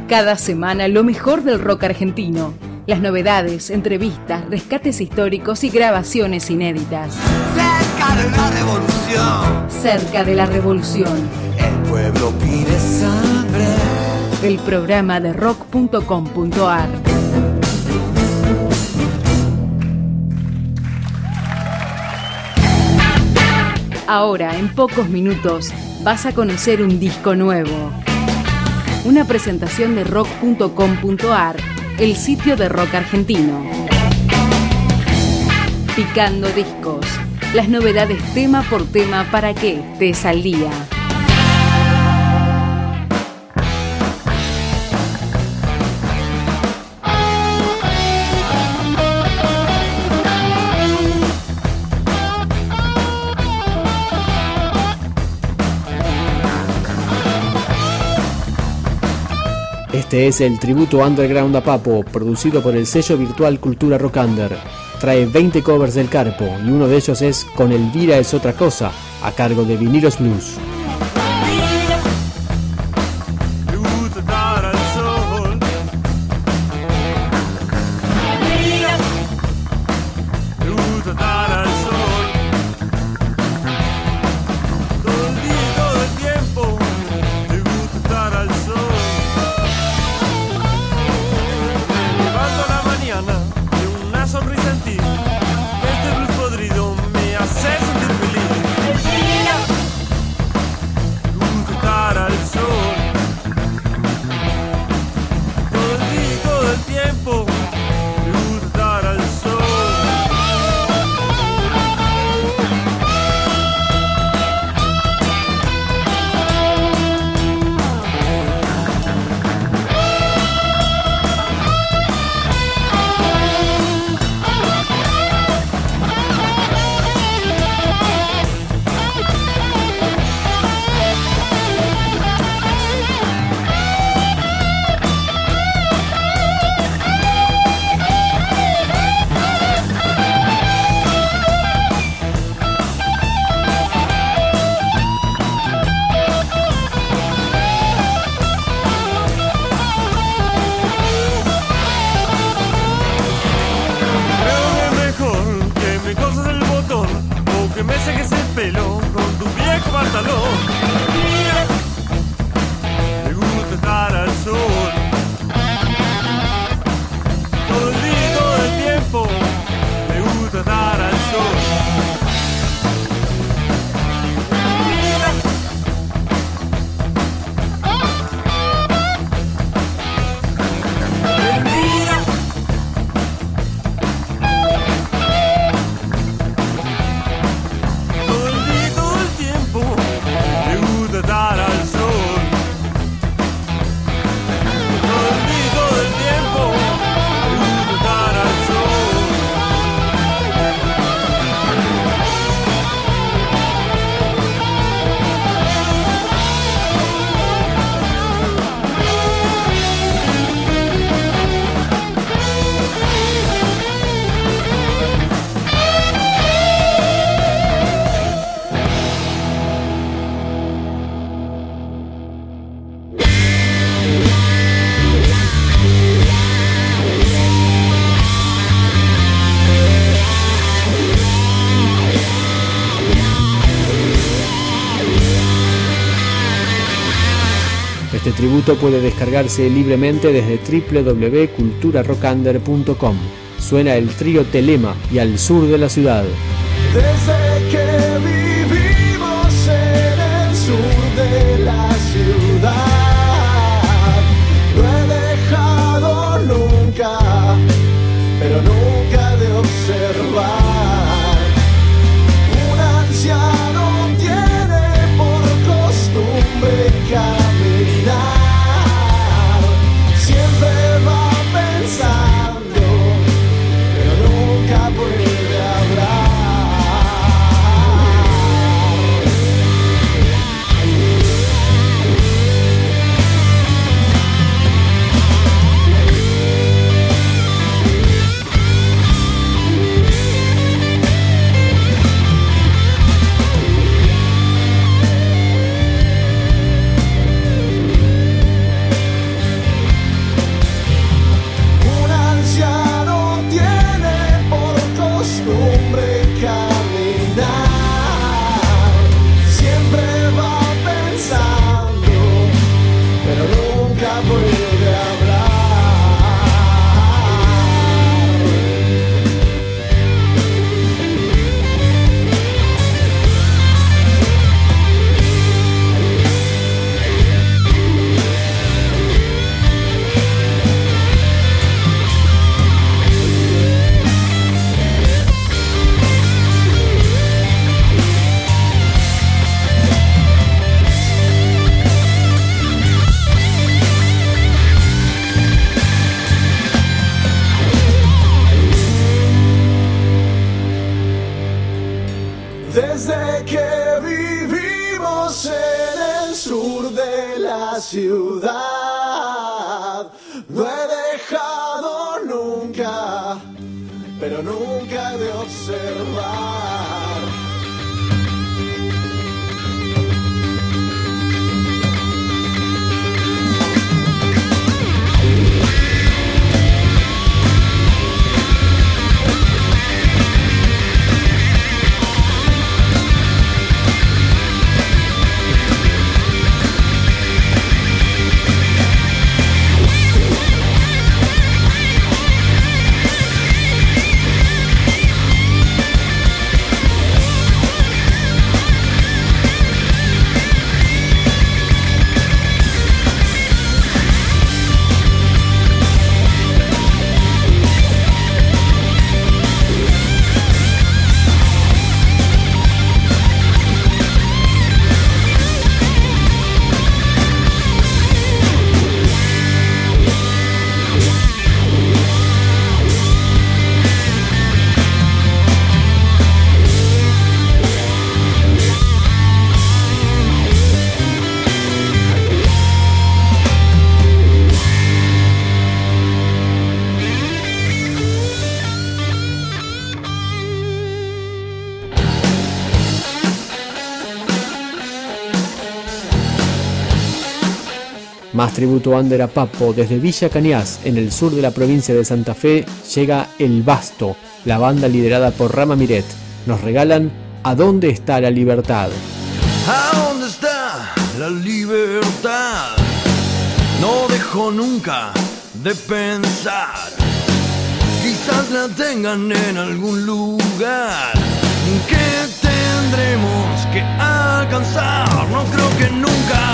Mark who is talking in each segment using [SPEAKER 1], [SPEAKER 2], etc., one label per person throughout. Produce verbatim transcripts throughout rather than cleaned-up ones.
[SPEAKER 1] Cada semana lo mejor del rock argentino. Las novedades, entrevistas, rescates históricos y grabaciones inéditas.
[SPEAKER 2] Cerca de la revolución.
[SPEAKER 1] Cerca de la revolución.
[SPEAKER 2] El pueblo pide sangre.
[SPEAKER 1] El programa de rock punto com punto a r. Ahora, en pocos minutos, vas a conocer un disco nuevo. Una presentación de rock punto com punto a r, el sitio de rock argentino. Picando discos. Las novedades tema por tema para que estés al día.
[SPEAKER 3] Este es el tributo underground a Papo, producido por el sello virtual Cultura Rock Under. Trae veinte covers del Carpo y uno de ellos es Con Elvira es otra cosa, a cargo de Vinilos Blues. Este tributo puede descargarse libremente desde doble u doble u doble u punto cultura rock under punto com. Suena el trío Telema y Al Sur de la Ciudad.
[SPEAKER 4] Desde que vivimos en el sur de la ciudad, no he dejado nunca, pero nunca de observar. Un anciano tiene por costumbre caminar, siempre va pensando, pero nunca puede hablar. ciudad. No he dejado nunca, pero nunca de observar.
[SPEAKER 3] Más tributo under a Papo. Desde Villa Cañas, en el sur de la provincia de Santa Fe, llega El Basto, la banda liderada por Rama Miret. Nos regalan ¿A dónde está la libertad?
[SPEAKER 2] ¿A dónde está la libertad? No dejo nunca de pensar. Quizás la tengan en algún lugar que tendremos que alcanzar. No creo que nunca,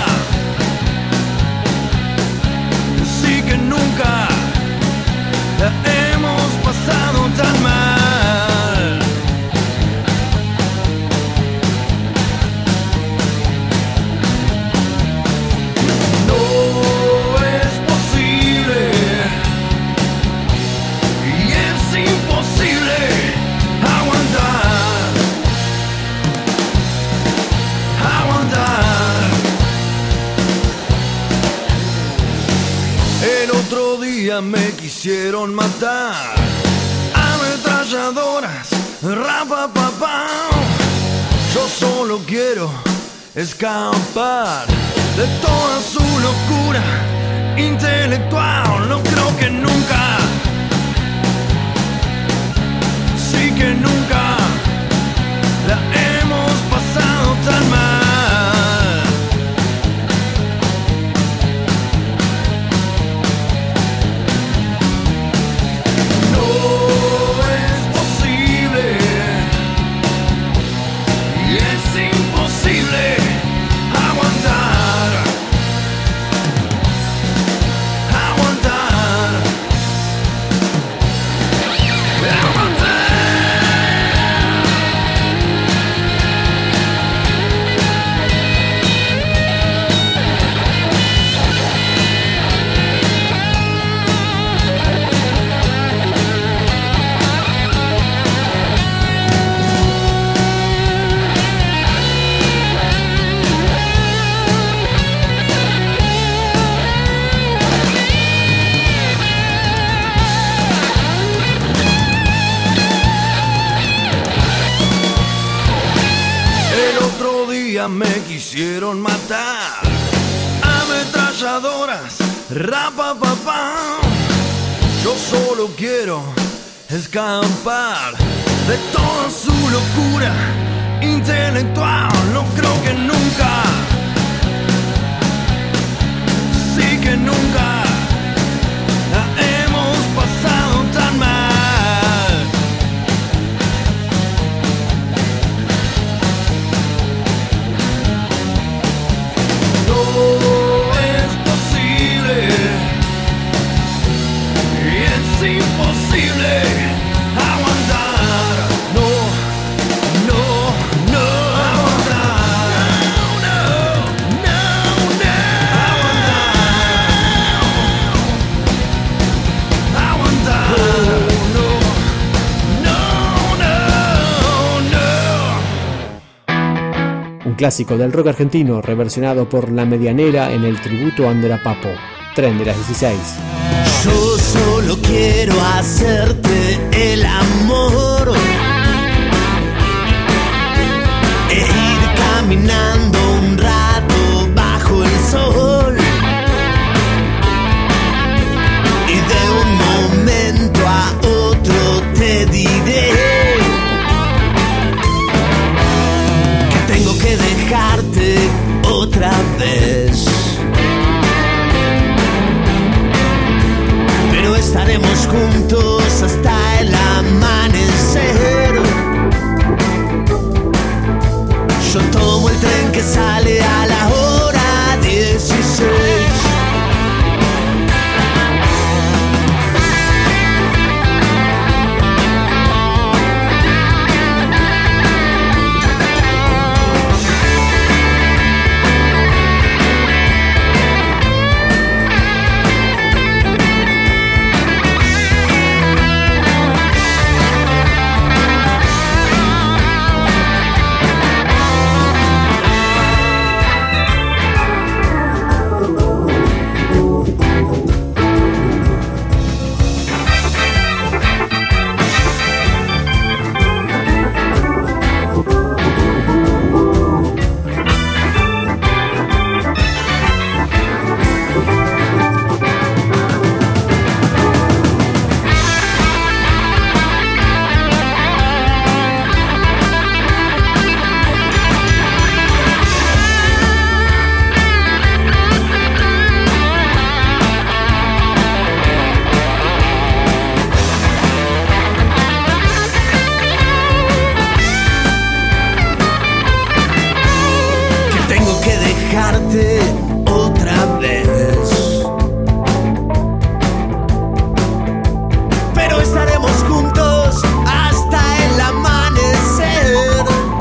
[SPEAKER 2] sí que nunca la hemos pasado tan mal. No es posible y es imposible aguantar, aguantar. El otro día me quisieron matar, ametralladoras, rapa papá. Yo solo quiero escapar de toda su locura intelectual. No creo que nunca, sí que nunca la hemos pasado tan mal. Me quisieron matar, ametralladoras, rapa papá. Yo solo quiero escapar de toda su locura intelectual. No creo que nunca, sí que nunca la hemos pasado tan mal. Imposible aguantar, no, no, no.
[SPEAKER 3] clásico del rock argentino reversionado por La Medianera en el tributo Under a Papo. Tren de las dieciséis.
[SPEAKER 5] Yo solo quiero hacerte el amor e ir caminando un rato bajo el sol, y de un momento a otro te diré que tengo que dejarte otra vez. Pero estaremos juntos hasta el amanecer. Yo tomo el tren que sale a la hora dieciséis. Otra vez, pero estaremos juntos hasta el amanecer.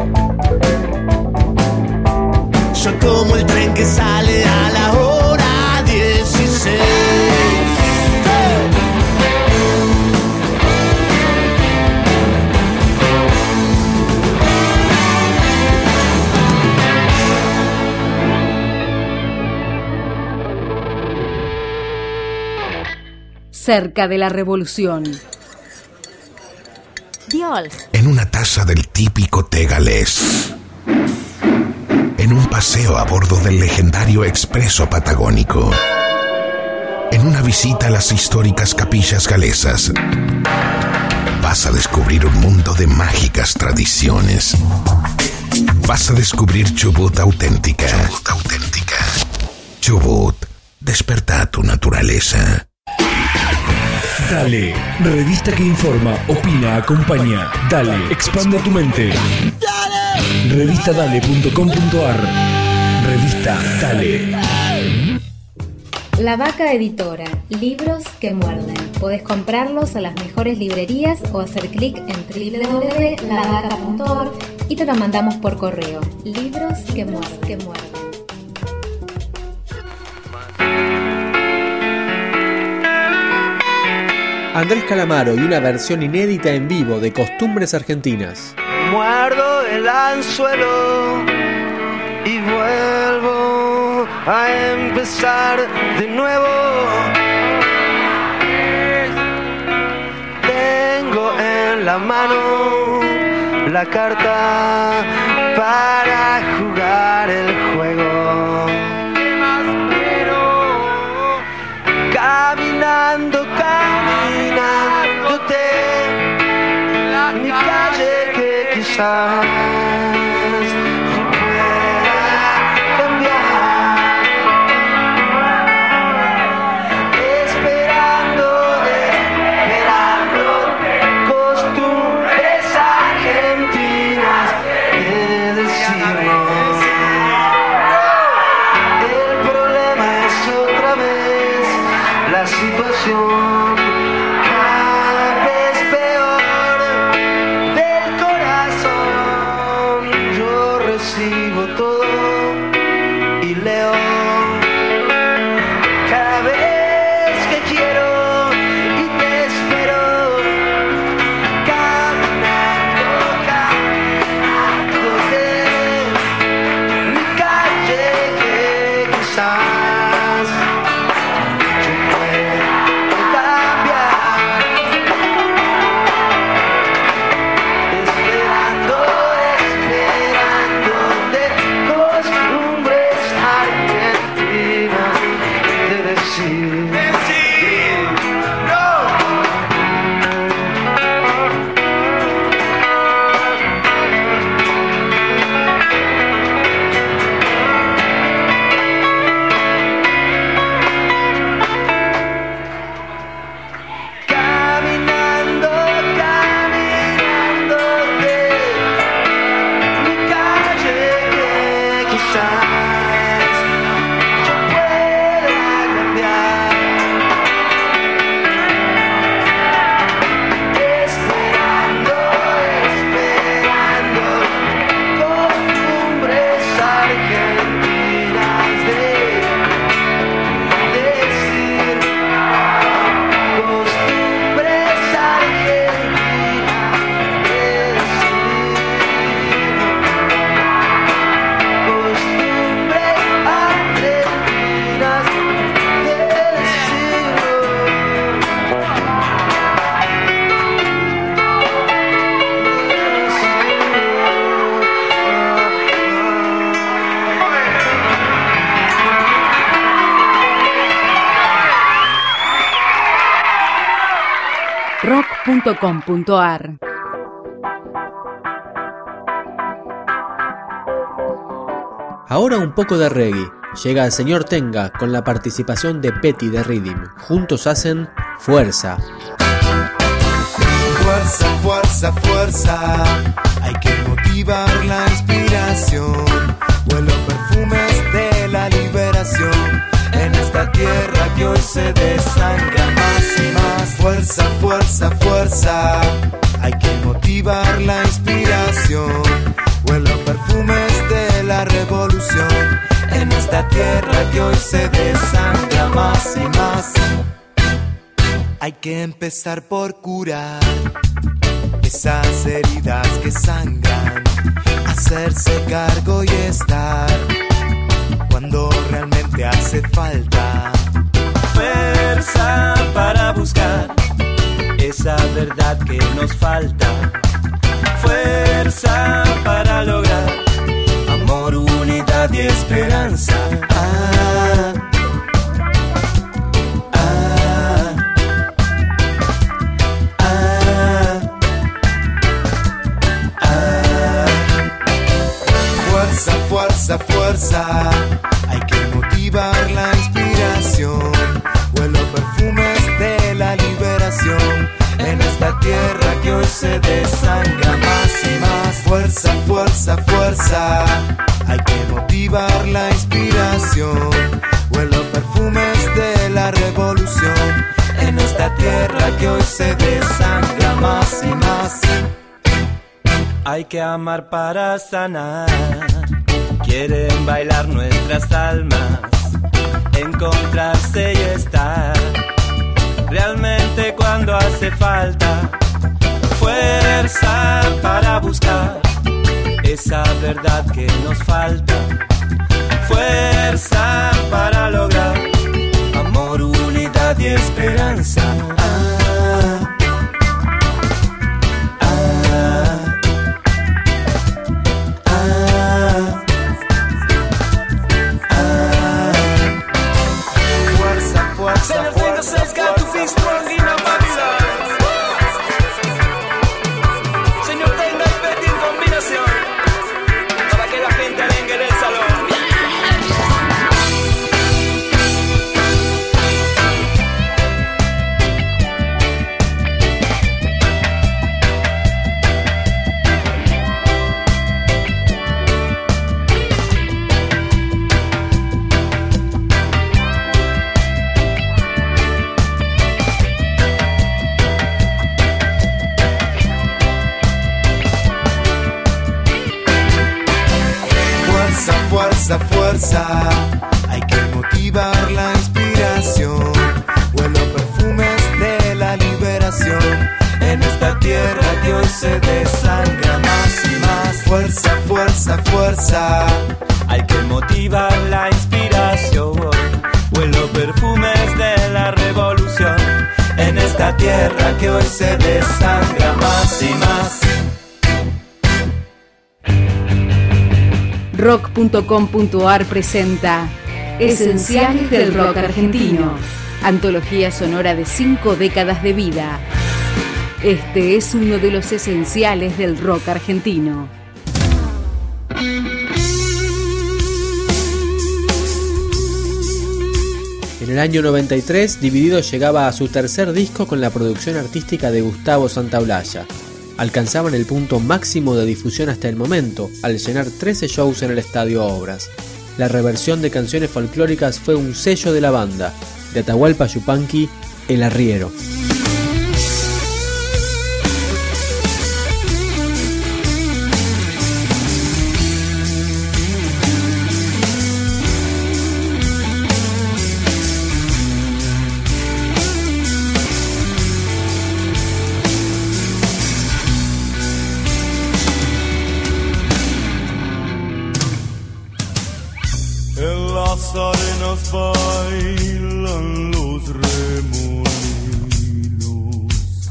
[SPEAKER 5] Yo tomo el tren que sale a la hora dieciséis.
[SPEAKER 1] Cerca de la revolución.
[SPEAKER 6] Dios.
[SPEAKER 7] En una taza del típico té galés. En un paseo a bordo del legendario expreso patagónico. En una visita a las históricas capillas galesas. Vas a descubrir un mundo de mágicas tradiciones. Vas a descubrir Chubut auténtica. Chubut auténtica. Chubut, desperta tu naturaleza.
[SPEAKER 8] Dale, revista que informa, opina, acompaña. Dale, expande tu mente.
[SPEAKER 5] ¡Dale!
[SPEAKER 8] revista dale punto com punto a r. Revista Dale.
[SPEAKER 9] La Vaca Editora, libros que muerden. Podés comprarlos a las mejores librerías o hacer clic en doble u doble u doble u punto la vaca punto org y te lo mandamos por correo. Libros que muerden. Que muerden.
[SPEAKER 3] Andrés Calamaro y una versión inédita en vivo de Costumbres Argentinas.
[SPEAKER 10] Muerdo el anzuelo y vuelvo a empezar de nuevo. Tengo en la mano la carta para jugar el juego. ¿Qué más quiero? Caminando, caminándote, mi calle que quizás no pueda cambiar. Esperando, esperando costumbres argentinas que decimos. El problema es otra vez la situación. Recibo todo y leo cada vez que quiero y te espero caminando, caminándote,
[SPEAKER 1] punto com punto ar.
[SPEAKER 3] Ahora un poco de reggae. Llega el señor Tenga con la participación de Petty de Rhythm. Juntos hacen Fuerza.
[SPEAKER 6] Fuerza, fuerza, fuerza. Hay que motivar la inspiración. Huelo perfumes de la liberación. En esta tierra que hoy se desangra más y más. Fuerza, fuerza, fuerza. Hay que motivar la inspiración. Huelo perfumes de la revolución. En esta tierra que hoy se desangra más y más. Hay que empezar por curar esas heridas que sangran. Hacerse cargo y estar cuando realmente hace falta. Fuerza para buscar esa verdad que nos falta. Fuerza para lograr amor, unidad y esperanza. Ah, ah, ah, ah. Fuerza, fuerza, fuerza. Hay que motivar la inspiración. Huelo perfumes de la liberación. En esta tierra que hoy se desangra más y más. Fuerza, fuerza, fuerza. Hay que motivar la inspiración. Huelo perfumes de la revolución. En esta tierra que hoy se desangra más y más. Hay que amar para sanar. Quieren bailar nuestras almas. Encontrarse y estar realmente cuando hace falta. Fuerza para buscar esa verdad que nos falta. Fuerza para lograr amor, unidad y esperanza. Ah, ah, ah, ah. Fuerza, fuerza, fuerza, fuerza. Fuerza, fuerza, hay que motivar la inspiración. Huelo perfumes de la liberación. En esta tierra que hoy se desangra más y más. Fuerza, fuerza, fuerza, hay que motivar la inspiración. Huelo perfumes de la revolución. En esta tierra que hoy se desangra más y más.
[SPEAKER 1] rock punto com punto ar presenta Esenciales del Rock Argentino, antología sonora de cinco décadas de vida. Este es uno de los esenciales del rock argentino.
[SPEAKER 3] En el año noventa y tres, Dividido llegaba a su tercer disco con la producción artística de Gustavo Santaolalla. Alcanzaban el punto máximo de difusión hasta el momento, al llenar trece shows en el Estadio Obras. La reversión de canciones folclóricas fue un sello de la banda, de Atahualpa Yupanqui, El Arriero.
[SPEAKER 6] En las arenas bailan los remolinos.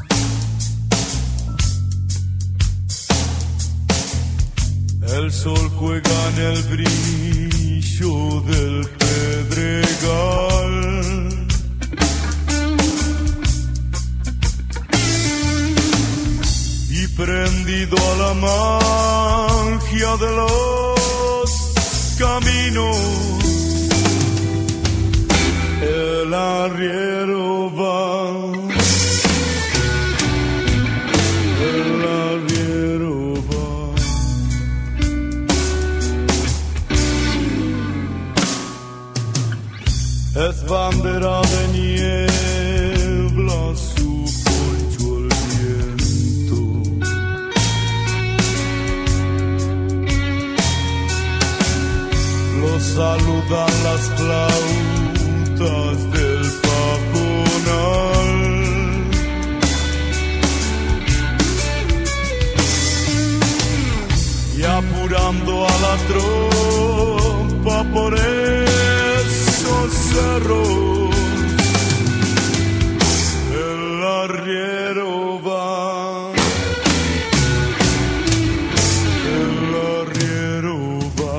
[SPEAKER 6] El sol juega en el brillo del pedregal.
[SPEAKER 2] rendido a la magia de los caminos. El arriero va, el arriero va. Es bandera de niebla, su poncho el viento. Lo saludan las flautas del pajonal. Y apurando a la tropa por esos cerros, el arriero va, el arriero va.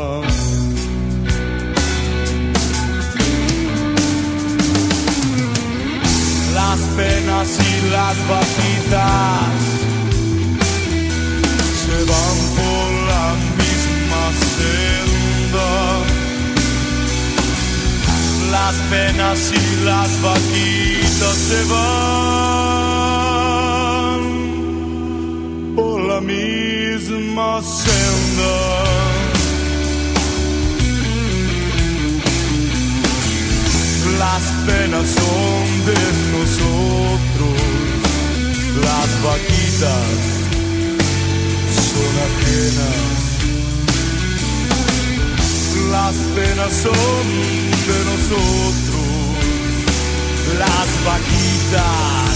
[SPEAKER 2] Las penas y las vaquitas se van por la misma senda. Las penas y las vaquitas se van por la misma senda. Las penas son de nosotros, las vaquitas son ajenas. Las penas son de nosotros, las vaquitas.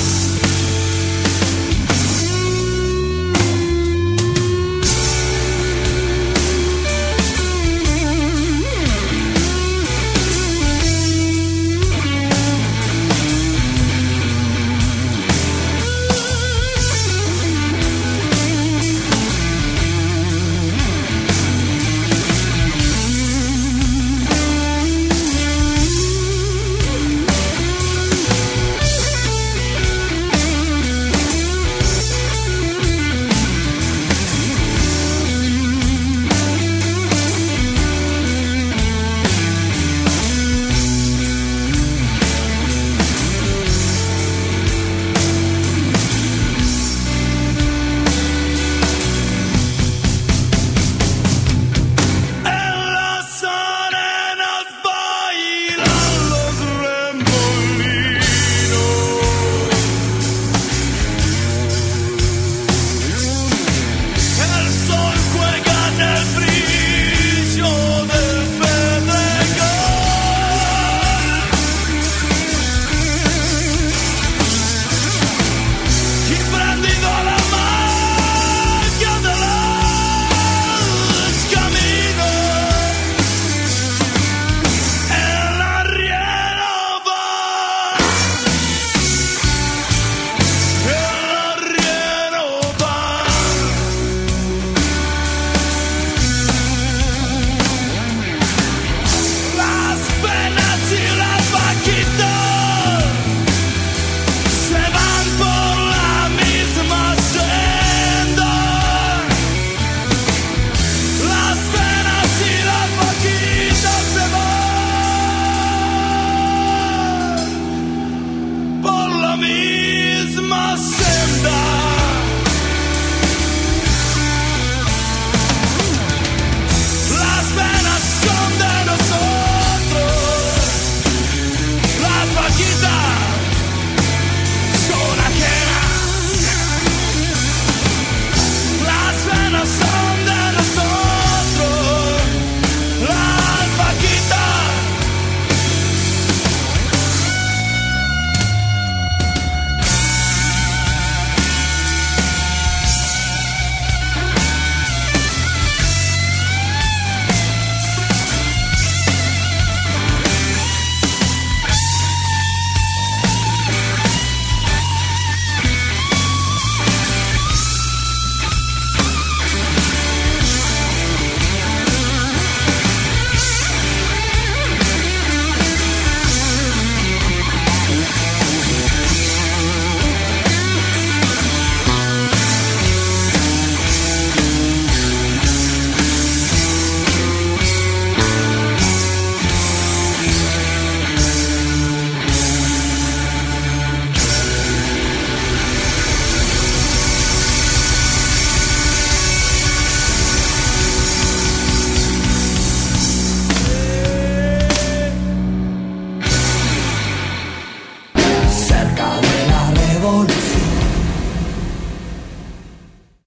[SPEAKER 4] cadena.